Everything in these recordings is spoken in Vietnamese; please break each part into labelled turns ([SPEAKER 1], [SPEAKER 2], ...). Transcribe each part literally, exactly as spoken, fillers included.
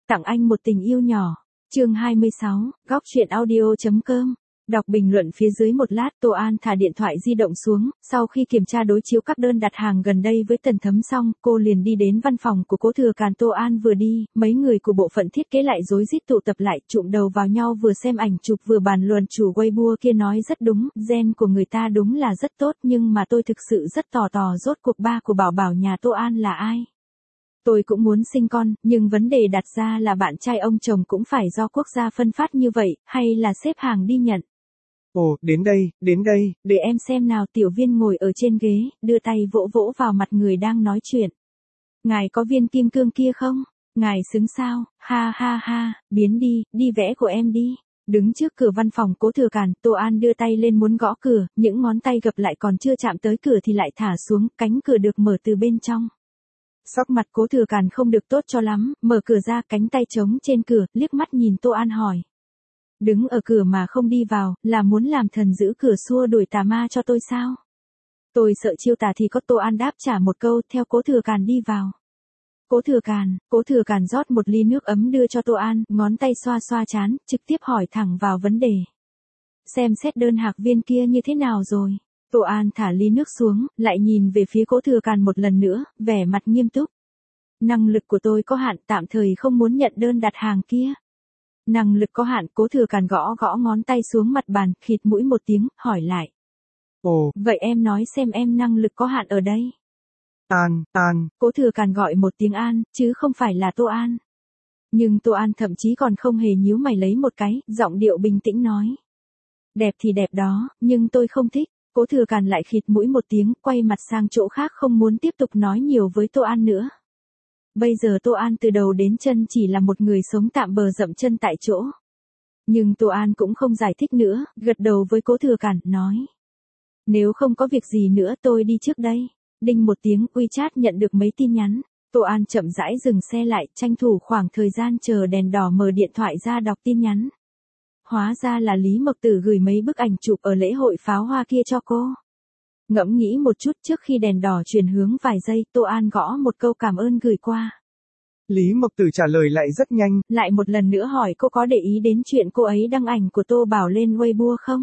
[SPEAKER 1] Tặng anh một tình yêu nhỏ. Chương hai mươi sáu, góc truyện audio.com. Đọc bình luận phía dưới một lát, Tô An thả điện thoại di động xuống, sau khi kiểm tra đối chiếu các đơn đặt hàng gần đây với Tần Thấm xong, cô liền đi đến văn phòng của Cố Thừa Càn. Tô An vừa đi, mấy người của bộ phận thiết kế lại rối rít tụ tập lại, trụm đầu vào nhau vừa xem ảnh chụp vừa bàn luận. Chủ Weibo kia nói rất đúng, gen của người ta đúng là rất tốt, nhưng mà tôi thực sự rất tò tò rốt cuộc ba của Bảo Bảo nhà Tô An là ai. Tôi cũng muốn sinh con, nhưng vấn đề đặt ra là bạn trai ông chồng cũng phải do quốc gia phân phát như vậy, hay là xếp hàng đi nhận.
[SPEAKER 2] Ồ, đến đây, đến đây.
[SPEAKER 1] Để em xem nào. Tiểu Viên ngồi ở trên ghế, đưa tay vỗ vỗ vào mặt người đang nói chuyện. Ngài có viên kim cương kia không? Ngài xứng sao? Ha ha ha, biến đi, đi vẽ của em đi. Đứng trước cửa văn phòng Cố Thừa Càn, Tô An đưa tay lên muốn gõ cửa, những ngón tay gập lại còn chưa chạm tới cửa thì lại thả xuống, cánh cửa được mở từ bên trong. Sắc mặt Cố Thừa Càn không được tốt cho lắm, mở cửa ra, cánh tay trống trên cửa, liếc mắt nhìn Tô An hỏi. Đứng ở cửa mà không đi vào, là muốn làm thần giữ cửa xua đuổi tà ma cho tôi sao? Tôi sợ chiêu tà thì có. Tô An đáp trả một câu, theo Cố Thừa Càn đi vào. Cố Thừa Càn, Cố Thừa Càn rót một ly nước ấm đưa cho Tô An, ngón tay xoa xoa trán, trực tiếp hỏi thẳng vào vấn đề. Xem xét đơn hạc viên kia như thế nào rồi? Tô An thả ly nước xuống, lại nhìn về phía Cố Thừa Càn một lần nữa, vẻ mặt nghiêm túc. Năng lực của tôi có hạn, tạm thời không muốn nhận đơn đặt hàng kia. Năng lực có hạn. Cố Thừa Càn gõ gõ ngón tay xuống mặt bàn, khịt mũi một tiếng, hỏi lại.
[SPEAKER 2] Ồ,
[SPEAKER 1] vậy em nói xem em năng lực có hạn ở đây.
[SPEAKER 2] An, An.
[SPEAKER 1] Cố Thừa Càn gọi một tiếng An, chứ không phải là Tô An. Nhưng Tô An thậm chí còn không hề nhíu mày lấy một cái, giọng điệu bình tĩnh nói. Đẹp thì đẹp đó, nhưng tôi không thích. Cố Thừa Càn lại khịt mũi một tiếng, quay mặt sang chỗ khác không muốn tiếp tục nói nhiều với Tô An nữa. Bây giờ Tô An từ đầu đến chân chỉ là một người sống tạm bờ dậm chân tại chỗ. Nhưng Tô An cũng không giải thích nữa, gật đầu với Cố Thừa Càn, nói. Nếu không có việc gì nữa tôi đi trước đây. Đinh một tiếng, WeChat nhận được mấy tin nhắn. Tô An chậm rãi dừng xe lại, tranh thủ khoảng thời gian chờ đèn đỏ mở điện thoại ra đọc tin nhắn. Hóa ra là Lý Mộc Tử gửi mấy bức ảnh chụp ở lễ hội pháo hoa kia cho cô. Ngẫm nghĩ một chút trước khi đèn đỏ chuyển hướng vài giây, Tô An gõ một câu cảm ơn gửi qua.
[SPEAKER 2] Lý Mộc Tử trả lời lại rất nhanh.
[SPEAKER 1] Lại một lần nữa hỏi cô có để ý đến chuyện cô ấy đăng ảnh của Tô Bảo lên Weibo không?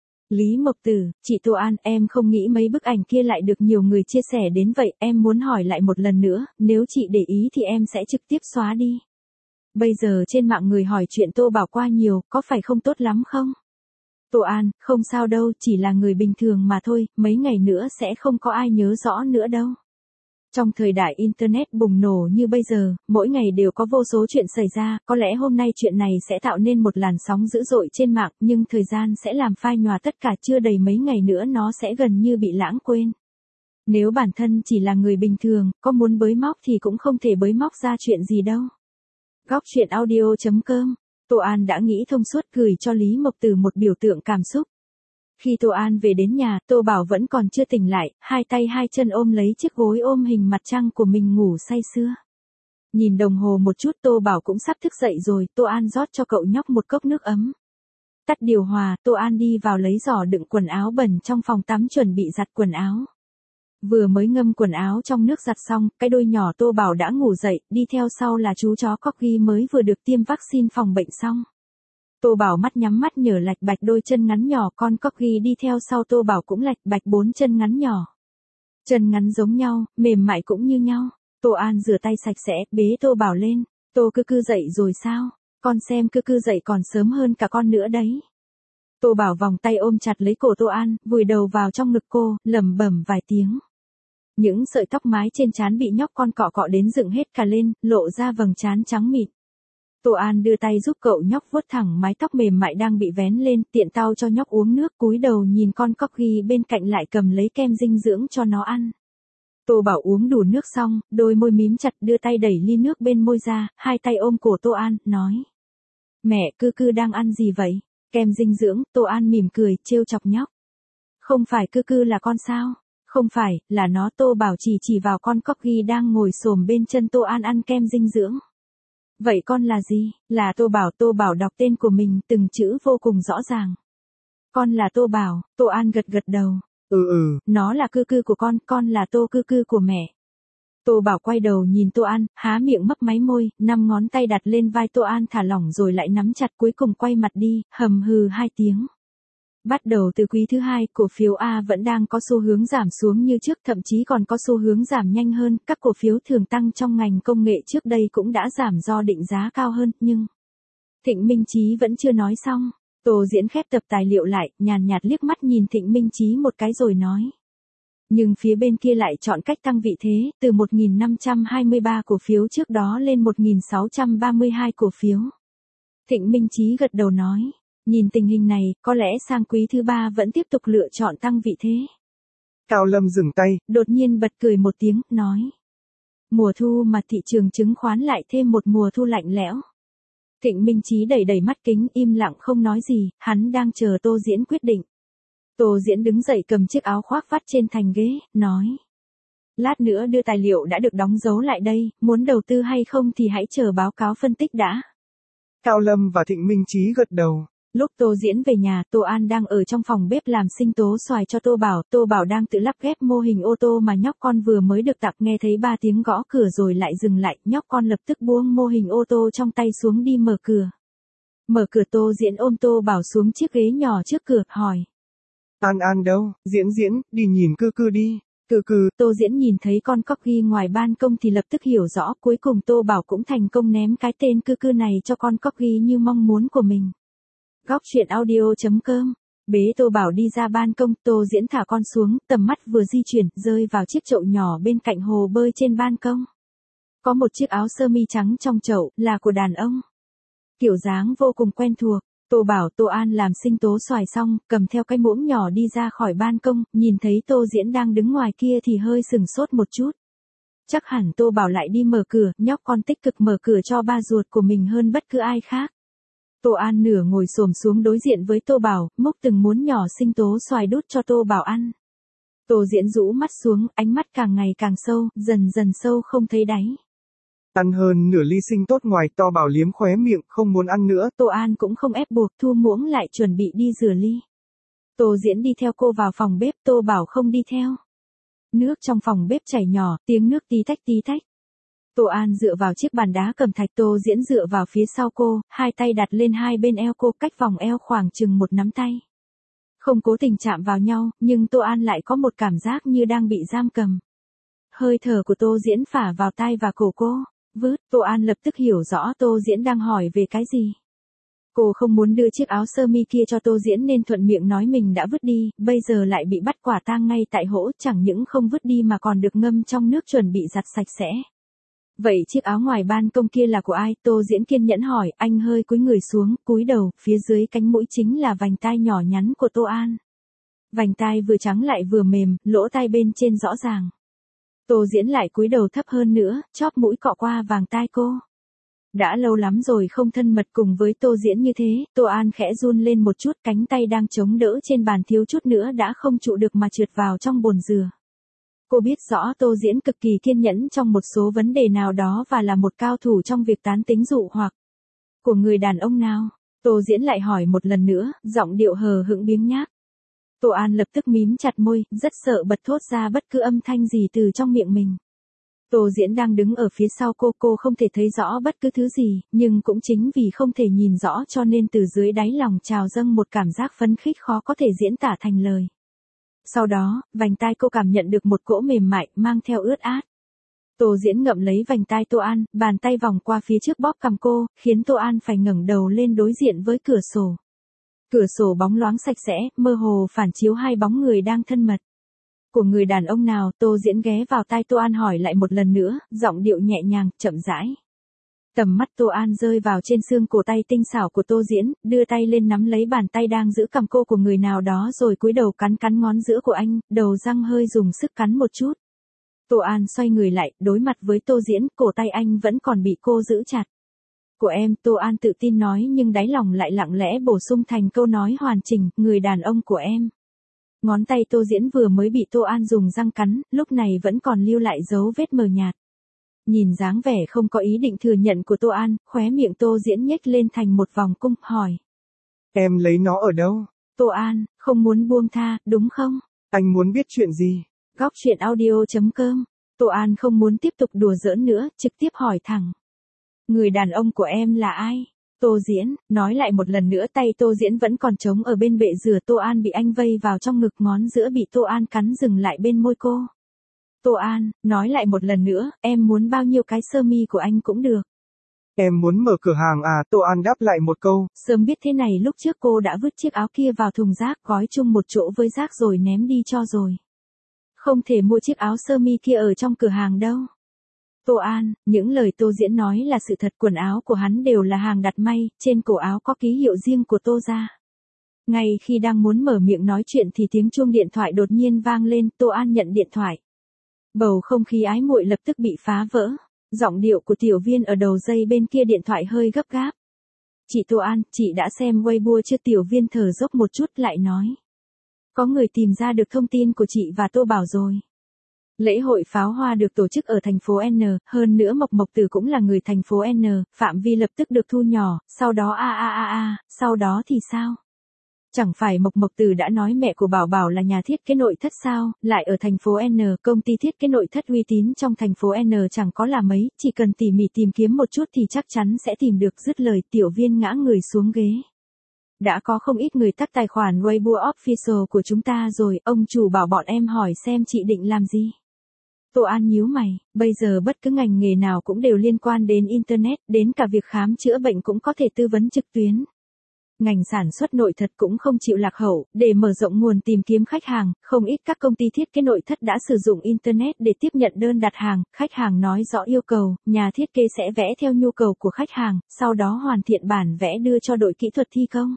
[SPEAKER 1] Lý Mộc Tử, chị Tô An, em không nghĩ mấy bức ảnh kia lại được nhiều người chia sẻ đến vậy, em muốn hỏi lại một lần nữa, nếu chị để ý thì em sẽ trực tiếp xóa đi. Bây giờ trên mạng người hỏi chuyện Tô Bảo qua nhiều, có phải không tốt lắm không? Tô An, không sao đâu, chỉ là người bình thường mà thôi, mấy ngày nữa sẽ không có ai nhớ rõ nữa đâu. Trong thời đại Internet bùng nổ như bây giờ, mỗi ngày đều có vô số chuyện xảy ra, có lẽ hôm nay chuyện này sẽ tạo nên một làn sóng dữ dội trên mạng, nhưng thời gian sẽ làm phai nhòa tất cả, chưa đầy mấy ngày nữa nó sẽ gần như bị lãng quên. Nếu bản thân chỉ là người bình thường, có muốn bới móc thì cũng không thể bới móc ra chuyện gì đâu. Góc truyện audio.com. Tô An đã nghĩ thông suốt, gửi cho Lý Mộc Tử một biểu tượng cảm xúc. Khi Tô An về đến nhà, Tô Bảo vẫn còn chưa tỉnh lại, hai tay hai chân ôm lấy chiếc gối ôm hình mặt trăng của mình ngủ say sưa. Nhìn đồng hồ một chút, Tô Bảo cũng sắp thức dậy rồi, Tô An rót cho cậu nhóc một cốc nước ấm. Tắt điều hòa, Tô An đi vào lấy giỏ đựng quần áo bẩn trong phòng tắm chuẩn bị giặt quần áo. Vừa mới ngâm quần áo trong nước giặt xong, cái đôi nhỏ Tô Bảo đã ngủ dậy, đi theo sau là chú chó Corgi mới vừa được tiêm vaccine phòng bệnh xong. Tô Bảo mắt nhắm mắt nhở lạch bạch đôi chân ngắn nhỏ, con Corgi đi theo sau Tô Bảo cũng lạch bạch bốn chân ngắn nhỏ. Chân ngắn giống nhau, mềm mại cũng như nhau. Tô An rửa tay sạch sẽ, bế Tô Bảo lên. Tô Cư Cư dậy rồi sao? Con xem Cư Cư dậy còn sớm hơn cả con nữa đấy. Tô Bảo vòng tay ôm chặt lấy cổ Tô An, vùi đầu vào trong ngực cô, lẩm bẩm vài tiếng. Những sợi tóc mái trên trán bị nhóc con cọ cọ đến dựng hết cả lên, lộ ra vầng trán trắng mịn. Tô An đưa tay giúp cậu nhóc vuốt thẳng mái tóc mềm mại đang bị vén lên, tiện tao cho nhóc uống nước, cúi đầu nhìn con Corgi bên cạnh lại cầm lấy kem dinh dưỡng cho nó ăn. Tô Bảo uống đủ nước xong, đôi môi mím chặt, đưa tay đẩy ly nước bên môi ra, hai tay ôm cổ Tô An, nói. Mẹ, Cư Cư đang ăn gì vậy? Kem dinh dưỡng. Tô An mỉm cười, trêu chọc nhóc. Không phải Cư Cư là con sao? Không phải, là nó. Tô Bảo chỉ chỉ vào con Corgi đang ngồi xổm bên chân Tô An ăn kem dinh dưỡng. Vậy con là gì? Là Tô Bảo. Tô Bảo đọc tên của mình, từng chữ vô cùng rõ ràng. Con là Tô Bảo. Tô An gật gật đầu.
[SPEAKER 2] Ừ ừ.
[SPEAKER 1] Nó là Cư Cư của con, con là Tô Cư Cư của mẹ. Tô Bảo quay đầu nhìn Tô An, há miệng mấp máy môi, năm ngón tay đặt lên vai Tô An thả lỏng rồi lại nắm chặt, cuối cùng quay mặt đi, hầm hừ hai tiếng. Bắt đầu từ quý thứ hai, cổ phiếu A vẫn đang có xu hướng giảm xuống như trước, thậm chí còn có xu hướng giảm nhanh hơn, các cổ phiếu thường tăng trong ngành công nghệ trước đây cũng đã giảm do định giá cao hơn, nhưng... Thịnh Minh Chí vẫn chưa nói xong, Tô Diễn khép tập tài liệu lại, nhàn nhạt liếc mắt nhìn Thịnh Minh Chí một cái rồi nói. Nhưng phía bên kia lại chọn cách tăng vị thế, từ một nghìn năm trăm hai mươi ba cổ phiếu trước đó lên một nghìn sáu trăm ba mươi hai cổ phiếu. Thịnh Minh Chí gật đầu nói. Nhìn tình hình này, có lẽ sang quý thứ ba vẫn tiếp tục lựa chọn tăng vị thế.
[SPEAKER 2] Cao Lâm dừng tay,
[SPEAKER 1] đột nhiên bật cười một tiếng, nói. Mùa thu mà thị trường chứng khoán lại thêm một mùa thu lạnh lẽo. Thịnh Minh Chí đẩy đẩy mắt kính, im lặng không nói gì, hắn đang chờ Tô Diễn quyết định. Tô Diễn đứng dậy cầm chiếc áo khoác vắt trên thành ghế, nói. Lát nữa đưa tài liệu đã được đóng dấu lại đây, muốn đầu tư hay không thì hãy chờ báo cáo phân tích đã.
[SPEAKER 2] Cao Lâm và Thịnh Minh Chí gật đầu.
[SPEAKER 1] Lúc Tô Diễn về nhà, Tô An đang ở trong phòng bếp làm sinh tố xoài cho Tô Bảo. Tô Bảo đang tự lắp ghép mô hình ô tô mà nhóc con vừa mới được tặng, nghe thấy ba tiếng gõ cửa rồi lại dừng lại. Nhóc con lập tức buông mô hình ô tô trong tay xuống đi mở cửa. Mở cửa, Tô Diễn ôm Tô Bảo xuống chiếc ghế nhỏ trước cửa, hỏi.
[SPEAKER 2] An An đâu, Diễn Diễn, đi nhìn Cư Cư đi. Cư Cư.
[SPEAKER 1] Tô Diễn nhìn thấy con corgi ngoài ban công thì lập tức hiểu rõ, cuối cùng Tô Bảo cũng thành công ném cái tên Cư Cư này cho con corgi như mong muốn của mình. Góc truyện audio chấm com. Bế Tô Bảo đi ra ban công, Tô Diễn thả con xuống, tầm mắt vừa di chuyển, rơi vào chiếc chậu nhỏ bên cạnh hồ bơi trên ban công. Có một chiếc áo sơ mi trắng trong chậu, là của đàn ông. Kiểu dáng vô cùng quen thuộc. Tô Bảo, Tô An làm sinh tố xoài xong, cầm theo cái muỗng nhỏ đi ra khỏi ban công, nhìn thấy Tô Diễn đang đứng ngoài kia thì hơi sừng sốt một chút. Chắc hẳn Tô Bảo lại đi mở cửa, nhóc con tích cực mở cửa cho ba ruột của mình hơn bất cứ ai khác. Tô An nửa ngồi xổm xuống đối diện với Tô Bảo, múc từng muỗng nhỏ sinh tố xoài đút cho Tô Bảo ăn. Tô Diễn rũ mắt xuống, ánh mắt càng ngày càng sâu, dần dần sâu không thấy đáy.
[SPEAKER 2] Ăn hơn nửa ly sinh tốt ngoài, Tô Bảo liếm khóe miệng, không muốn ăn nữa.
[SPEAKER 1] Tô An cũng không ép buộc, thu muỗng lại chuẩn bị đi rửa ly. Tô Diễn đi theo cô vào phòng bếp, Tô Bảo không đi theo. Nước trong phòng bếp chảy nhỏ, tiếng nước tí tách tí tách. Tô An dựa vào chiếc bàn đá cẩm thạch, Tô Diễn dựa vào phía sau cô, hai tay đặt lên hai bên eo cô, cách vòng eo khoảng chừng một nắm tay. Không cố tình chạm vào nhau, nhưng Tô An lại có một cảm giác như đang bị giam cầm. Hơi thở của Tô Diễn phả vào tai và cổ cô. Vứt, Tô An lập tức hiểu rõ Tô Diễn đang hỏi về cái gì. Cô không muốn đưa chiếc áo sơ mi kia cho Tô Diễn nên thuận miệng nói mình đã vứt đi, bây giờ lại bị bắt quả tang ngay tại hỗ, chẳng những không vứt đi mà còn được ngâm trong nước chuẩn bị giặt sạch sẽ. Vậy chiếc áo ngoài ban công kia là của ai? Tô Diễn kiên nhẫn hỏi, anh hơi cúi người xuống, cúi đầu, phía dưới cánh mũi chính là vành tai nhỏ nhắn của Tô An. Vành tai vừa trắng lại vừa mềm, lỗ tai bên trên rõ ràng. Tô Diễn lại cúi đầu thấp hơn nữa, chóp mũi cọ qua vàng tai cô. Đã lâu lắm rồi không thân mật cùng với Tô Diễn như thế, Tô An khẽ run lên một chút, cánh tay đang chống đỡ trên bàn thiếu chút nữa đã không trụ được mà trượt vào trong bồn dừa. Cô biết rõ Tô Diễn cực kỳ kiên nhẫn trong một số vấn đề nào đó và là một cao thủ trong việc tán tính dụ hoặc của người đàn ông nào. Tô Diễn lại hỏi một lần nữa, giọng điệu hờ hững biếng nhác. Tô An lập tức mím chặt môi, rất sợ bật thốt ra bất cứ âm thanh gì từ trong miệng mình. Tô Diễn đang đứng ở phía sau cô, cô không thể thấy rõ bất cứ thứ gì, nhưng cũng chính vì không thể nhìn rõ cho nên từ dưới đáy lòng trào dâng một cảm giác phấn khích khó có thể diễn tả thành lời. Sau đó, vành tai cô cảm nhận được một cỗ mềm mại, mang theo ướt át. Tô Diễn ngậm lấy vành tai Tô An, bàn tay vòng qua phía trước bóp cằm cô, khiến Tô An phải ngẩng đầu lên đối diện với cửa sổ. Cửa sổ bóng loáng sạch sẽ, mơ hồ phản chiếu hai bóng người đang thân mật. Của người đàn ông nào? Tô Diễn ghé vào tai Tô An hỏi lại một lần nữa, giọng điệu nhẹ nhàng, chậm rãi. Tầm mắt Tô An rơi vào trên xương cổ tay tinh xảo của Tô Diễn, đưa tay lên nắm lấy bàn tay đang giữ cằm cô của người nào đó rồi cúi đầu cắn cắn ngón giữa của anh, đầu răng hơi dùng sức cắn một chút. Tô An xoay người lại, đối mặt với Tô Diễn, cổ tay anh vẫn còn bị cô giữ chặt. Của em, Tô An tự tin nói nhưng đáy lòng lại lặng lẽ bổ sung thành câu nói hoàn chỉnh, người đàn ông của em. Ngón tay Tô Diễn vừa mới bị Tô An dùng răng cắn, lúc này vẫn còn lưu lại dấu vết mờ nhạt. Nhìn dáng vẻ không có ý định thừa nhận của Tô An, khóe miệng Tô Diễn nhếch lên thành một vòng cung, hỏi.
[SPEAKER 2] Em lấy nó ở đâu?
[SPEAKER 1] Tô An, không muốn buông tha, đúng không?
[SPEAKER 2] Anh muốn biết chuyện gì?
[SPEAKER 1] Góc truyện audio chấm com Tô An không muốn tiếp tục đùa giỡn nữa, trực tiếp hỏi thẳng. Người đàn ông của em là ai? Tô Diễn, nói lại một lần nữa, tay Tô Diễn vẫn còn trống ở bên bệ rửa. Tô An bị anh vây vào trong ngực, ngón giữa bị Tô An cắn dừng lại bên môi cô. Tô An, nói lại một lần nữa, em muốn bao nhiêu cái sơ mi của anh cũng được.
[SPEAKER 2] Em muốn mở cửa hàng à? Tô An đáp lại một câu.
[SPEAKER 1] Sớm biết thế này lúc trước cô đã vứt chiếc áo kia vào thùng rác, gói chung một chỗ với rác rồi ném đi cho rồi. Không thể mua chiếc áo sơ mi kia ở trong cửa hàng đâu. Tô An, những lời Tô Diễn nói là sự thật, quần áo của hắn đều là hàng đặt may, trên cổ áo có ký hiệu riêng của Tô gia. Ngay khi đang muốn mở miệng nói chuyện thì tiếng chuông điện thoại đột nhiên vang lên, Tô An nhận điện thoại. Bầu không khí ái muội lập tức bị phá vỡ. Giọng điệu của Tiểu Viên ở đầu dây bên kia điện thoại hơi gấp gáp. Chị Tô An, chị đã xem Weibo chưa? Tiểu Viên thở dốc một chút lại nói. Có người tìm ra được thông tin của chị và Tô Bảo rồi. Lễ hội pháo hoa được tổ chức ở thành phố N, hơn nữa Mộc Mộc Tử cũng là người thành phố N, phạm vi lập tức được thu nhỏ, sau đó a a a a, sau đó thì sao? Chẳng phải Mộc Mộc Tử đã nói mẹ của Bảo Bảo là nhà thiết kế nội thất sao, lại ở thành phố N, công ty thiết kế nội thất uy tín trong thành phố N chẳng có là mấy, chỉ cần tỉ mỉ tìm kiếm một chút thì chắc chắn sẽ tìm được. Dứt lời Tiểu Viên ngã người xuống ghế. Đã có không ít người tắt tài khoản Weibo official của chúng ta rồi, ông chủ bảo bọn em hỏi xem chị định làm gì. Tô An nhíu mày, bây giờ bất cứ ngành nghề nào cũng đều liên quan đến Internet, đến cả việc khám chữa bệnh cũng có thể tư vấn trực tuyến. Ngành sản xuất nội thất cũng không chịu lạc hậu, để mở rộng nguồn tìm kiếm khách hàng, không ít các công ty thiết kế nội thất đã sử dụng Internet để tiếp nhận đơn đặt hàng, khách hàng nói rõ yêu cầu, nhà thiết kế sẽ vẽ theo nhu cầu của khách hàng, sau đó hoàn thiện bản vẽ đưa cho đội kỹ thuật thi công.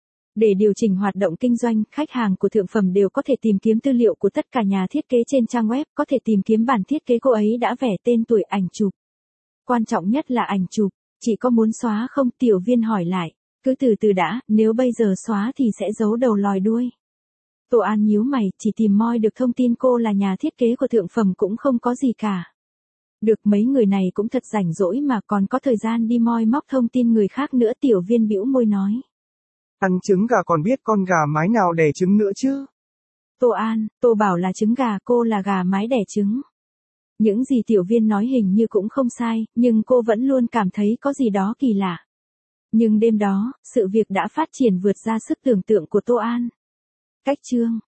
[SPEAKER 1] Để điều chỉnh hoạt động kinh doanh, khách hàng của Thượng Phẩm đều có thể tìm kiếm tư liệu của tất cả nhà thiết kế trên trang web, có thể tìm kiếm bản thiết kế cô ấy đã vẽ, tên tuổi, ảnh chụp. Quan trọng nhất là ảnh chụp, chị có muốn xóa không? Tiểu Viên hỏi lại. Cứ từ từ đã, nếu bây giờ xóa thì sẽ giấu đầu lòi đuôi. Tô An nhíu mày, chỉ tìm moi được thông tin cô là nhà thiết kế của Thượng Phẩm cũng không có gì cả. Được, mấy người này cũng thật rảnh rỗi mà còn có thời gian đi moi móc thông tin người khác nữa. Tiểu Viên bĩu môi nói.
[SPEAKER 2] Ăn trứng gà còn biết con gà mái nào đẻ trứng nữa chứ?
[SPEAKER 1] Tô An, Tô Bảo là trứng gà, cô là gà mái đẻ trứng. Những gì Tiểu Viên nói hình như cũng không sai, nhưng cô vẫn luôn cảm thấy có gì đó kỳ lạ. Nhưng đêm đó, sự việc đã phát triển vượt ra sức tưởng tượng của Tô An. Cách chương